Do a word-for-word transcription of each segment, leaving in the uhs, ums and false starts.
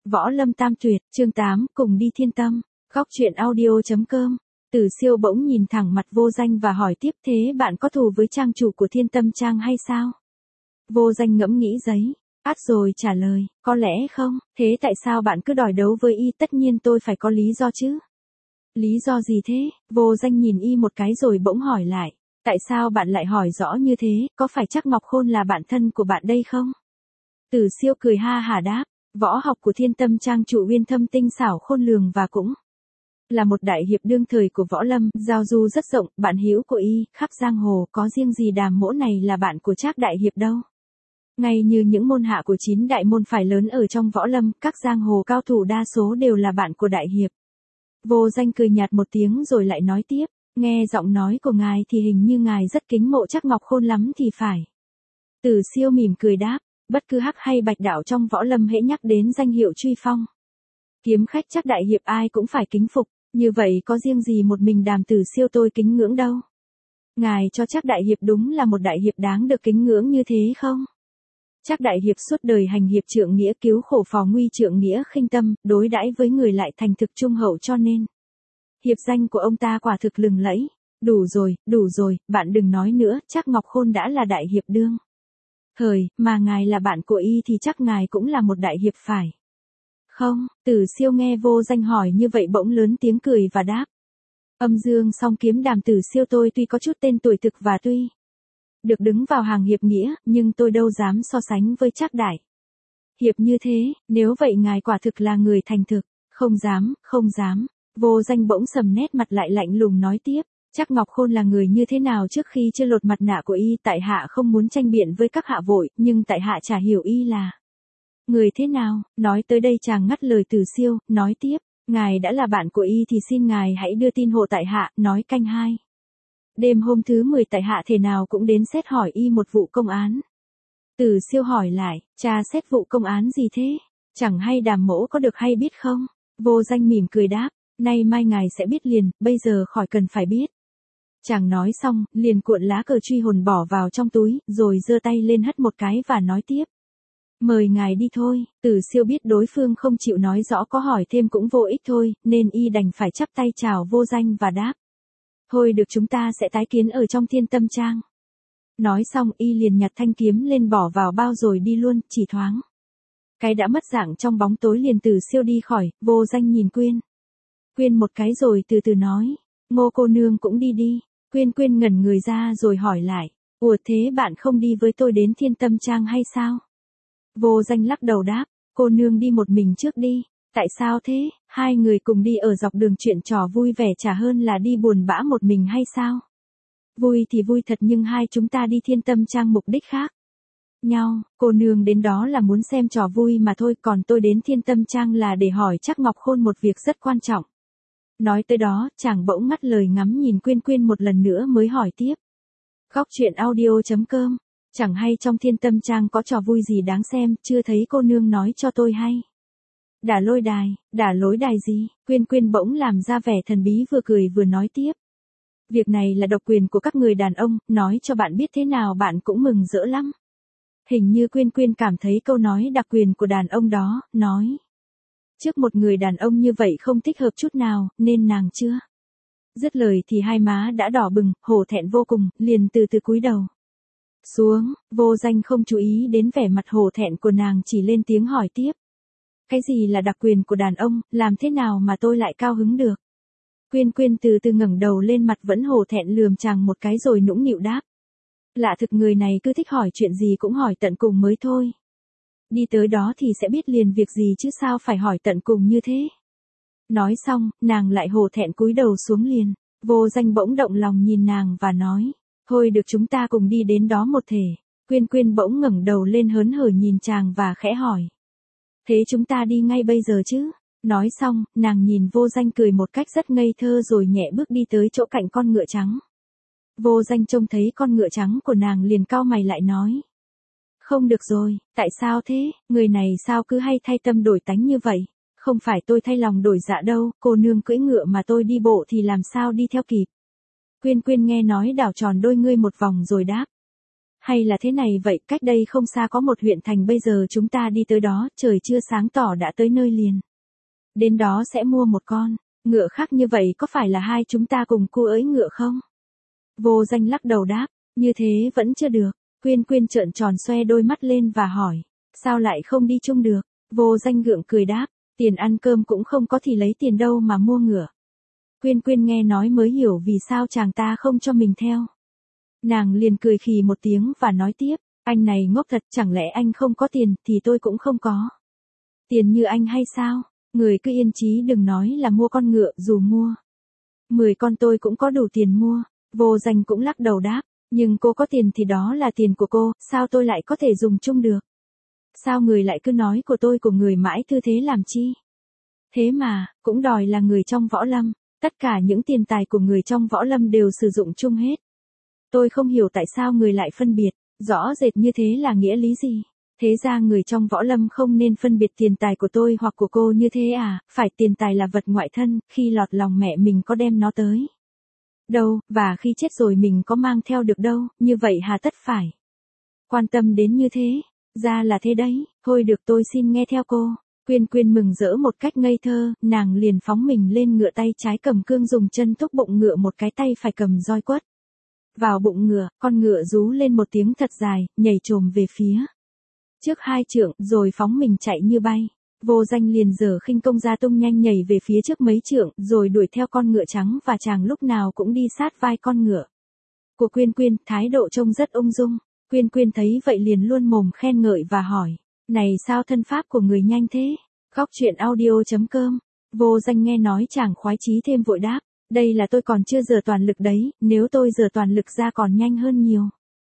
Võ Lâm Tam Tuyệt, chương tám, cùng đi thiên tâm. Góc truyện audio chấm com. Tử Siêu bỗng nhìn thẳng mặt Vô Danh và hỏi tiếp, thế bạn có thù với trang chủ của Thiên Tâm Trang hay sao? Vô Danh ngẫm nghĩ giấy, át rồi trả lời, có lẽ không, thế tại sao bạn cứ đòi đấu với y? Tất nhiên tôi phải có lý do chứ. Lý do gì thế? Vô Danh nhìn y một cái rồi bỗng hỏi lại, tại sao bạn lại hỏi rõ như thế, có phải chắc Ngọc Khôn là bạn thân của bạn đây không? Tử Siêu cười ha hả đáp, võ học của Thiên Tâm Trang chủ uyên thâm tinh xảo khôn lường và cũng là một đại hiệp đương thời của võ lâm, giao du rất rộng, bạn hữu của y, khắp giang hồ, có riêng gì Đàm Mỗ này là bạn của Trác đại hiệp đâu. Ngay như những môn hạ của chín đại môn phái lớn ở trong võ lâm, các giang hồ cao thủ đa số đều là bạn của đại hiệp. Vô Danh cười nhạt một tiếng rồi lại nói tiếp, nghe giọng nói của ngài thì hình như ngài rất kính mộ Trác Ngọc Khôn lắm thì phải. Tử Siêu mỉm cười đáp, bất cứ hắc hay bạch đạo trong võ lâm hễ nhắc đến danh hiệu truy phong kiếm khách Trác đại hiệp ai cũng phải kính phục, như vậy có riêng gì một mình Đàm Tử Siêu tôi kính ngưỡng đâu. Ngài cho Trác đại hiệp đúng là một đại hiệp đáng được kính ngưỡng như thế không? Trác đại hiệp suốt đời hành hiệp trượng nghĩa, cứu khổ phò nguy trượng nghĩa khinh tâm, đối đãi với người lại thành thực trung hậu, cho nên hiệp danh của ông ta quả thực lừng lẫy. Đủ rồi, đủ rồi, bạn đừng nói nữa, Trác Ngọc Khôn đã là đại hiệp đương thời, mà ngài là bạn của y thì chắc ngài cũng là một đại hiệp phải không? Tử Siêu nghe Vô Danh hỏi như vậy bỗng lớn tiếng cười và đáp, âm dương song kiếm Đàm Tử Siêu tôi tuy có chút tên tuổi thực và tuy được đứng vào hàng hiệp nghĩa, nhưng tôi đâu dám so sánh với Trác đại hiệp như thế, nếu vậy ngài quả thực là người thành thực. Không dám, không dám. Vô Danh bỗng sầm nét mặt lại lạnh lùng nói tiếp, Trác Ngọc Khôn là người như thế nào trước khi chưa lột mặt nạ của y, tại hạ không muốn tranh biện với các hạ vội, nhưng tại hạ chả hiểu y là người thế nào. Nói tới đây chàng ngắt lời Tử Siêu, nói tiếp, ngài đã là bạn của y thì xin ngài hãy đưa tin hộ tại hạ. Nói canh hai đêm hôm thứ mười tại hạ thể nào cũng đến xét hỏi y một vụ công án. Tử Siêu hỏi lại, tra xét vụ công án gì thế? Chẳng hay Đàm Mỗ có được hay biết không? Vô Danh mỉm cười đáp, nay mai ngài sẽ biết liền, bây giờ khỏi cần phải biết. Chàng nói xong, liền cuộn lá cờ truy hồn bỏ vào trong túi, rồi giơ tay lên hất một cái và nói tiếp, mời ngài đi thôi. Tử Siêu biết đối phương không chịu nói rõ, có hỏi thêm cũng vô ích thôi, nên y đành phải chắp tay chào Vô Danh và đáp, thôi được, chúng ta sẽ tái kiến ở trong Thiên Tâm Trang. Nói xong y liền nhặt thanh kiếm lên bỏ vào bao rồi đi luôn, chỉ thoáng cái đã mất dạng trong bóng tối. Liền Tử Siêu đi khỏi. Vô Danh nhìn Quyên Quyên một cái rồi từ từ nói, Ngô cô nương cũng đi đi. Quyên Quyên ngẩn người ra rồi hỏi lại, ủa thế bạn không đi với tôi đến Thiên Tâm Trang hay sao? Vô Danh lắc đầu đáp, cô nương đi một mình trước đi. Tại sao thế? Hai người cùng đi ở dọc đường chuyện trò vui vẻ chả hơn là đi buồn bã một mình hay sao? Vui thì vui thật, nhưng hai chúng ta đi Thiên Tâm Trang mục đích khác nhau. Cô nương đến đó là muốn xem trò vui mà thôi, còn tôi đến Thiên Tâm Trang là để hỏi Trác Ngọc Khôn một việc rất quan trọng. Nói tới đó, chàng bỗng ngắt lời ngắm nhìn Quyên Quyên một lần nữa mới hỏi tiếp. Góc truyện audio chấm com. Chẳng hay trong Thiên Tâm Trang có trò vui gì đáng xem, chưa thấy cô nương nói cho tôi hay. Đả lôi đài, đả lối đài gì? Quyên Quyên bỗng làm ra vẻ thần bí, vừa cười vừa nói tiếp. Việc này là độc quyền của các người đàn ông, nói cho bạn biết thế nào bạn cũng mừng rỡ lắm. Hình như Quyên Quyên cảm thấy câu nói đặc quyền của đàn ông đó, nói trước một người đàn ông như vậy không thích hợp chút nào, nên nàng chưa dứt lời thì hai má đã đỏ bừng, hổ thẹn vô cùng, liền từ từ cúi đầu xuống. Vô Danh không chú ý đến vẻ mặt hổ thẹn của nàng, chỉ lên tiếng hỏi tiếp, cái gì là đặc quyền của đàn ông, làm thế nào mà tôi lại cao hứng được? Quyên Quyên từ từ ngẩng đầu lên, mặt vẫn hổ thẹn lườm chàng một cái rồi nũng nịu đáp, lạ thực, người này cứ thích hỏi chuyện gì cũng hỏi tận cùng mới thôi. Đi tới đó thì sẽ biết liền việc gì chứ sao phải hỏi tận cùng như thế. Nói xong, nàng lại hổ thẹn cúi đầu xuống liền. Vô Danh bỗng động lòng nhìn nàng và nói, thôi được, chúng ta cùng đi đến đó một thể. Quyên Quyên bỗng ngẩng đầu lên hớn hở nhìn chàng và khẽ hỏi, thế chúng ta đi ngay bây giờ chứ? Nói xong, nàng nhìn Vô Danh cười một cách rất ngây thơ rồi nhẹ bước đi tới chỗ cạnh con ngựa trắng. Vô Danh trông thấy con ngựa trắng của nàng liền cau mày lại nói, không được rồi, tại sao thế? Người này sao cứ hay thay tâm đổi tánh như vậy? Không phải tôi thay lòng đổi dạ đâu, cô nương cưỡi ngựa mà tôi đi bộ thì làm sao đi theo kịp? Quyên Quyên nghe nói đảo tròn đôi ngươi một vòng rồi đáp, Hay là thế này vậy, cách đây không xa có một huyện thành, bây giờ chúng ta đi tới đó, trời chưa sáng tỏ đã tới nơi liền. Đến đó sẽ mua một con ngựa khác, như vậy có phải là hai chúng ta cùng cô ới ngựa không? Vô Danh lắc đầu đáp, như thế vẫn chưa được. Quyên Quyên trợn tròn xoe đôi mắt lên và hỏi, sao lại không đi chung được? Vô Danh gượng cười đáp, tiền ăn cơm cũng không có thì lấy tiền đâu mà mua ngựa. Quyên Quyên nghe nói mới hiểu vì sao chàng ta không cho mình theo. Nàng liền cười khì một tiếng và nói tiếp, anh này ngốc thật, chẳng lẽ anh không có tiền thì tôi cũng không có. Tiền như anh hay sao? Người cứ yên chí đừng nói là mua con ngựa, dù mua mười con tôi cũng có đủ tiền mua. Vô Danh cũng lắc đầu đáp, nhưng cô có tiền thì đó là tiền của cô, sao tôi lại có thể dùng chung được? Sao người lại cứ nói của tôi của người mãi thư thế làm chi? Thế mà, cũng đòi là người trong võ lâm, tất cả những tiền tài của người trong võ lâm đều sử dụng chung hết. Tôi không hiểu tại sao người lại phân biệt, rõ rệt như thế là nghĩa lý gì? Thế ra người trong võ lâm không nên phân biệt tiền tài của tôi hoặc của cô như thế à, phải tiền tài là vật ngoại thân, khi lọt lòng mẹ mình có đem nó tới đâu, và khi chết rồi mình có mang theo được đâu, như vậy hà tất phải quan tâm đến như thế. Ra là thế đấy, thôi được, tôi xin nghe theo cô. Quyên Quyên mừng rỡ một cách ngây thơ, nàng liền phóng mình lên ngựa, tay trái cầm cương dùng chân thúc bụng ngựa, một cái tay phải cầm roi quất vào bụng ngựa, con ngựa rú lên một tiếng thật dài, nhảy chồm về phía trước hai trượng, rồi phóng mình chạy như bay. Vô Danh liền giở khinh công ra tung nhanh nhảy về phía trước mấy trượng, rồi đuổi theo con ngựa trắng, và chàng lúc nào cũng đi sát vai con ngựa của Quyên Quyên, thái độ trông rất ung dung. Quyên Quyên thấy vậy liền luôn mồm khen ngợi và hỏi, này sao thân pháp của người nhanh thế? Góc truyện audio chấm com. Vô Danh nghe nói chàng khoái chí thêm vội đáp, đây là tôi còn chưa giở toàn lực đấy, nếu tôi giở toàn lực ra còn nhanh hơn nhiều.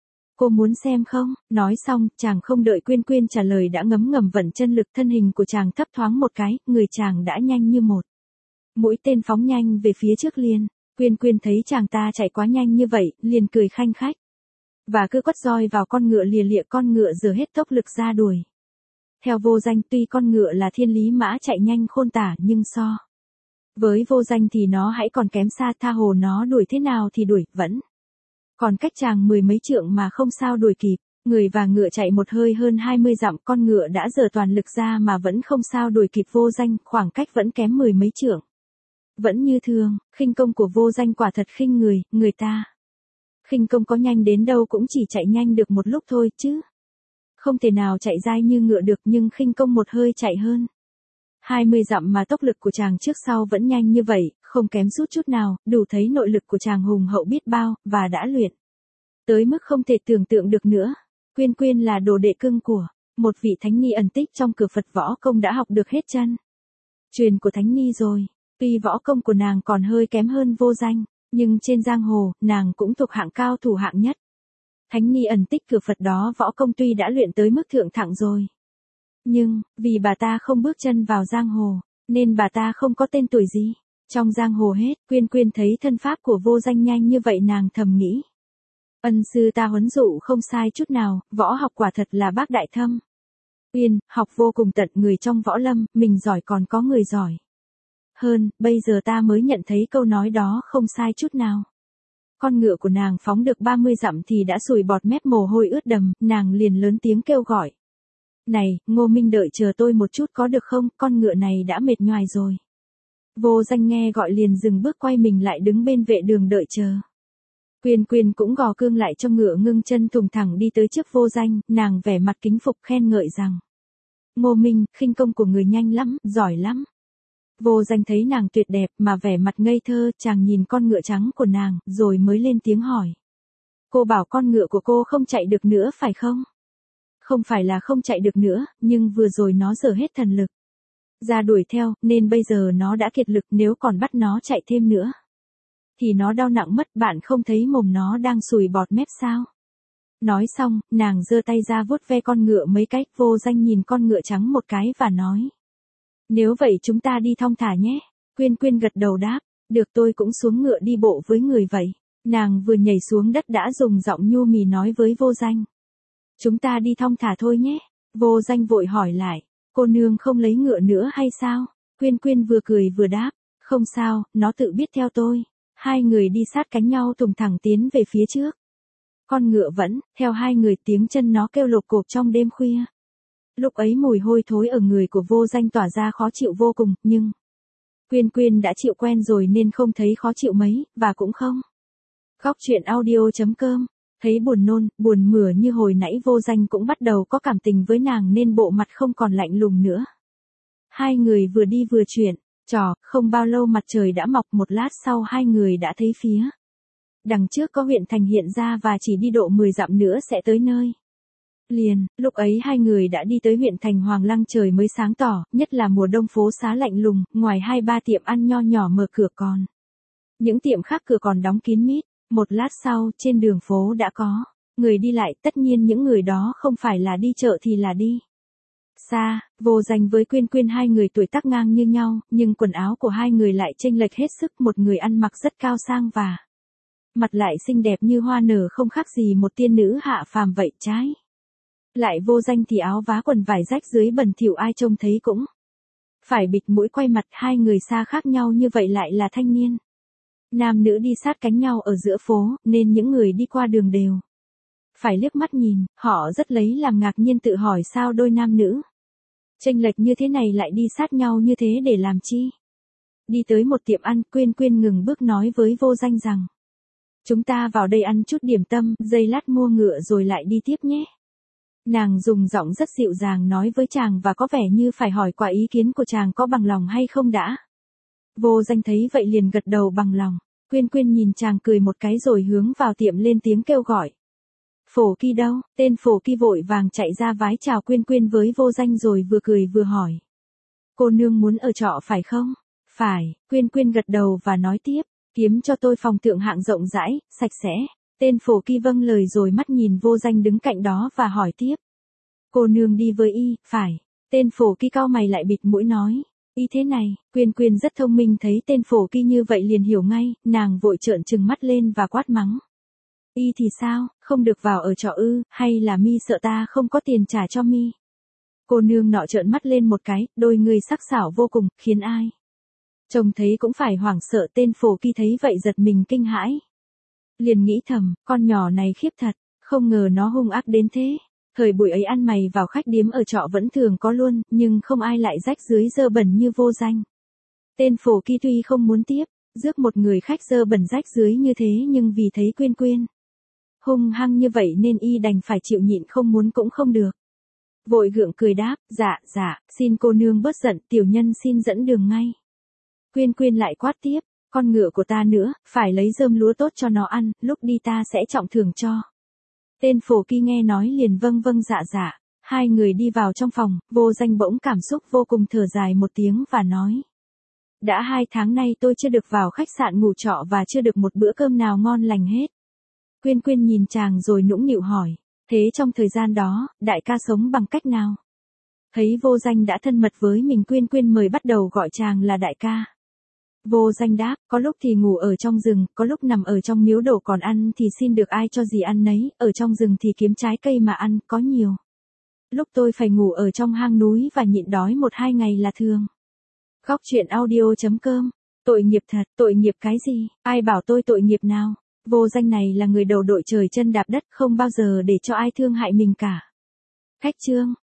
Cô muốn xem không? Nói xong, chàng không đợi Quyên Quyên trả lời đã ngấm ngầm vận chân lực, thân hình của chàng thấp thoáng một cái, người chàng đã nhanh như một mũi tên phóng nhanh về phía trước liền. Quyên Quyên thấy chàng ta chạy quá nhanh như vậy, liền cười khanh khách và cứ quất roi vào con ngựa, lìa lịa con ngựa dở hết tốc lực ra đuổi theo Vô Danh. Tuy con ngựa là thiên lý mã chạy nhanh khôn tả, nhưng so với Vô Danh thì nó hãy còn kém xa, tha hồ nó đuổi thế nào thì đuổi, vẫn còn cách chàng mười mấy trượng mà không sao đuổi kịp. Người và ngựa chạy một hơi hơn hai mươi dặm, con ngựa đã giở toàn lực ra mà vẫn không sao đuổi kịp Vô Danh, khoảng cách vẫn kém mười mấy trượng. Vẫn như thường, khinh công của Vô Danh quả thật khinh người, người ta khinh công có nhanh đến đâu cũng chỉ chạy nhanh được một lúc thôi chứ không thể nào chạy dai như ngựa được, nhưng khinh công một hơi chạy hơn hai mươi dặm mà tốc lực của chàng trước sau vẫn nhanh như vậy, không kém chút chút nào, đủ thấy nội lực của chàng hùng hậu biết bao, và đã luyện tới mức không thể tưởng tượng được nữa. Quyên Quyên là đồ đệ cưng của một vị thánh ni ẩn tích trong cửa Phật võ công, đã học được hết chân truyền của thánh ni rồi. Tuy võ công của nàng còn hơi kém hơn Vô Danh, nhưng trên giang hồ, nàng cũng thuộc hạng cao thủ hạng nhất. Thánh ni ẩn tích cửa Phật đó võ công tuy đã luyện tới mức thượng thặng rồi, nhưng, vì bà ta không bước chân vào giang hồ, nên bà ta không có tên tuổi gì trong giang hồ hết. Quyên Quyên thấy thân pháp của Vô Danh nhanh như vậy, nàng thầm nghĩ, ân sư ta huấn dụ không sai chút nào, võ học quả thật là bác đại thâm uyên, học vô cùng tận. Người trong võ lâm, mình giỏi còn có người giỏi hơn, bây giờ ta mới nhận thấy câu nói đó không sai chút nào. Con ngựa của nàng phóng được ba mươi dặm thì đã sùi bọt mép, mồ hôi ướt đầm, nàng liền lớn tiếng kêu gọi, này, Ngô Minh, đợi chờ tôi một chút có được không, con ngựa này đã mệt nhoài rồi. Vô Danh nghe gọi liền dừng bước, quay mình lại đứng bên vệ đường đợi chờ. Quyên Quyên cũng gò cương lại trong ngựa, ngưng chân thùng thẳng đi tới trước Vô Danh, nàng vẻ mặt kính phục khen ngợi rằng, Ngô Minh, khinh công của người nhanh lắm, giỏi lắm. Vô Danh thấy nàng tuyệt đẹp mà vẻ mặt ngây thơ, chàng nhìn con ngựa trắng của nàng, rồi mới lên tiếng hỏi, cô bảo con ngựa của cô không chạy được nữa phải không? Không phải là không chạy được nữa, nhưng vừa rồi nó dở hết thần lực ra đuổi theo, nên bây giờ nó đã kiệt lực, nếu còn bắt nó chạy thêm nữa thì nó đau nặng mất, bạn không thấy mồm nó đang sùi bọt mép sao? Nói xong, nàng giơ tay ra vuốt ve con ngựa mấy cái. Vô Danh nhìn con ngựa trắng một cái và nói, nếu vậy chúng ta đi thong thả nhé. Quyên Quyên gật đầu đáp, được, tôi cũng xuống ngựa đi bộ với người vậy. Nàng vừa nhảy xuống đất đã dùng giọng nhu mì nói với Vô Danh, chúng ta đi thong thả thôi nhé. Vô Danh vội hỏi lại, cô nương không lấy ngựa nữa hay sao? Quyên Quyên vừa cười vừa đáp, không sao, nó tự biết theo tôi. Hai người đi sát cánh nhau thùng thẳng tiến về phía trước. Con ngựa vẫn, theo hai người tiếng chân nó kêu lộp cộp trong đêm khuya. Lúc ấy mùi hôi thối ở người của Vô Danh tỏa ra khó chịu vô cùng, nhưng Quyên Quyên đã chịu quen rồi nên không thấy khó chịu mấy, và cũng không. Góc truyện audio.com, thấy buồn nôn, buồn mửa như hồi nãy Vô Danh cũng bắt đầu có cảm tình với nàng nên bộ mặt không còn lạnh lùng nữa. Hai người vừa đi vừa chuyện, trò, không bao lâu mặt trời đã mọc, một lát sau hai người đã thấy phía đằng trước có huyện thành hiện ra và chỉ đi độ mười dặm nữa sẽ tới nơi. Liền, lúc ấy hai người đã đi tới huyện thành Hoàng Lăng, trời mới sáng tỏ, nhất là mùa đông phố xá lạnh lùng, ngoài hai ba tiệm ăn nho nhỏ mở cửa còn. Những tiệm khác cửa còn đóng kín mít, một lát sau trên đường phố đã có người đi lại, tất nhiên những người đó không phải là đi chợ thì là đi xa. Vô Danh với Quyên Quyên hai người tuổi tác ngang như nhau, nhưng quần áo của hai người lại chênh lệch hết sức, một người ăn mặc rất cao sang và mặt lại xinh đẹp như hoa nở, không khác gì một tiên nữ hạ phàm vậy. Trái lại Vô Danh thì áo vá quần vải rách dưới bẩn thỉu, ai trông thấy cũng phải bịt mũi quay mặt. Hai người xa khác nhau như vậy lại là thanh niên nam nữ đi sát cánh nhau ở giữa phố, nên những người đi qua đường đều phải liếc mắt nhìn. Họ rất lấy làm ngạc nhiên, tự hỏi sao đôi nam nữ chênh lệch như thế này lại đi sát nhau như thế để làm chi. Đi tới một tiệm ăn, Quyên Quyên ngừng bước nói với Vô Danh rằng: chúng ta vào đây ăn chút điểm tâm, giây lát mua ngựa rồi lại đi tiếp nhé. Nàng dùng giọng rất dịu dàng nói với chàng và có vẻ như phải hỏi qua ý kiến của chàng có bằng lòng hay không đã. Vô Danh thấy vậy liền gật đầu bằng lòng. Quyên Quyên nhìn chàng cười một cái rồi hướng vào tiệm lên tiếng kêu gọi: Phổ Kỳ đâu? Tên Phổ Kỳ vội vàng chạy ra vái chào Quyên Quyên với Vô Danh rồi vừa cười vừa hỏi: cô nương muốn ở trọ phải không? Phải. Quyên Quyên gật đầu và nói tiếp: kiếm cho tôi phòng thượng hạng rộng rãi, sạch sẽ. Tên Phổ Kỳ vâng lời rồi mắt nhìn Vô Danh đứng cạnh đó và hỏi tiếp: cô nương đi với y, phải? Tên Phổ Kỳ cau mày lại bịt mũi nói: y thế này. Quyên Quyên rất thông minh, thấy tên Phổ Kỳ như vậy liền hiểu ngay, nàng vội trợn trừng mắt lên và quát mắng: y thì sao, không được vào ở trọ ư, hay là mi sợ ta không có tiền trả cho mi? Cô nương nọ trợn mắt lên một cái, đôi người sắc sảo vô cùng, khiến ai trông thấy cũng phải hoảng sợ. Tên Phổ Kỳ thấy vậy giật mình kinh hãi, liền nghĩ thầm, con nhỏ này khiếp thật, không ngờ nó hung ác đến thế. Thời buổi ấy ăn mày vào khách điếm ở trọ vẫn thường có luôn, nhưng không ai lại rách dưới dơ bẩn như Vô Danh. Tên Phổ Kỳ tuy không muốn tiếp rước một người khách dơ bẩn rách dưới như thế, nhưng vì thấy Quyên Quyên hung hăng như vậy nên y đành phải chịu nhịn, không muốn cũng không được. Vội gượng cười đáp: dạ, dạ, xin cô nương bớt giận, tiểu nhân xin dẫn đường ngay. Quyên Quyên lại quát tiếp: con ngựa của ta nữa, phải lấy rơm lúa tốt cho nó ăn, lúc đi ta sẽ trọng thưởng cho. Tên Phổ Kỳ nghe nói liền vâng vâng dạ dạ. Hai người đi vào trong phòng, Vô Danh bỗng cảm xúc vô cùng, thở dài một tiếng và nói: đã hai tháng nay tôi chưa được vào khách sạn ngủ trọ và chưa được một bữa cơm nào ngon lành hết. Quyên Quyên nhìn chàng rồi nũng nịu hỏi: thế trong thời gian đó, đại ca sống bằng cách nào? Thấy Vô Danh đã thân mật với mình, Quyên Quyên mời bắt đầu gọi chàng là đại ca. Vô Danh đáp: có lúc thì ngủ ở trong rừng, có lúc nằm ở trong miếu đổ, còn ăn thì xin được ai cho gì ăn nấy, ở trong rừng thì kiếm trái cây mà ăn, có nhiều lúc tôi phải ngủ ở trong hang núi và nhịn đói một hai ngày là thường. Góc truyện audio.com, tội nghiệp thật, tội nghiệp cái gì, ai bảo tôi tội nghiệp nào? Vô Danh này là người đầu đội trời chân đạp đất, không bao giờ để cho ai thương hại mình cả. Khách chương.